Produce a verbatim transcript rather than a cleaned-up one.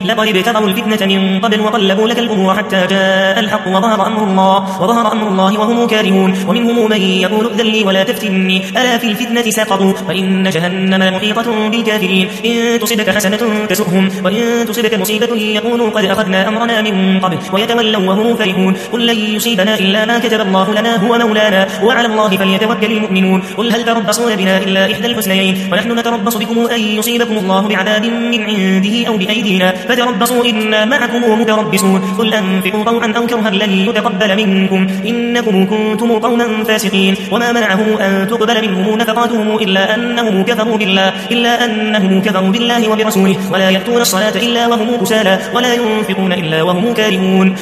لقد ابتغوا الفتنة من قبل وقلبوا لك الأمور حتى جاء الحق وظهر أمر الله وظهر أمر الله وهم كارهون ومنهم من يقول ائذن لي ولا تفتني ألا في الفتنة سقطوا وإن جهنم محيطة بالكافرين إن تصبك حسنة تسؤهم وإن تصبك مصيبة يقولوا قد أخذنا أمرنا من قبل ويتولوا وهم فرحون قل لن يصيبنا إلا ما كتب الله لنا هو مولانا وعلى الله فليتوكل المؤمنون قل هل تربصون بنا إلا إحدى الحسنيين ونحن نتربص بكم أن يصيبكم الله بعذاب من عنده أو بأيدينا فتربصوا إنا معكم متربصون قل أنفقوا طوعا أو كرها لن يتقبل منكم إنكم كنتم قوما فاسقين وما منعهم أن تقبل منهم نفقاتهم إلا أنهم كفروا بالله إلا أنهم كفروا بالله وبرسوله ولا يأتون الصلاة إلا وهم كسالى ولا ينفقون إلا وهم كارهون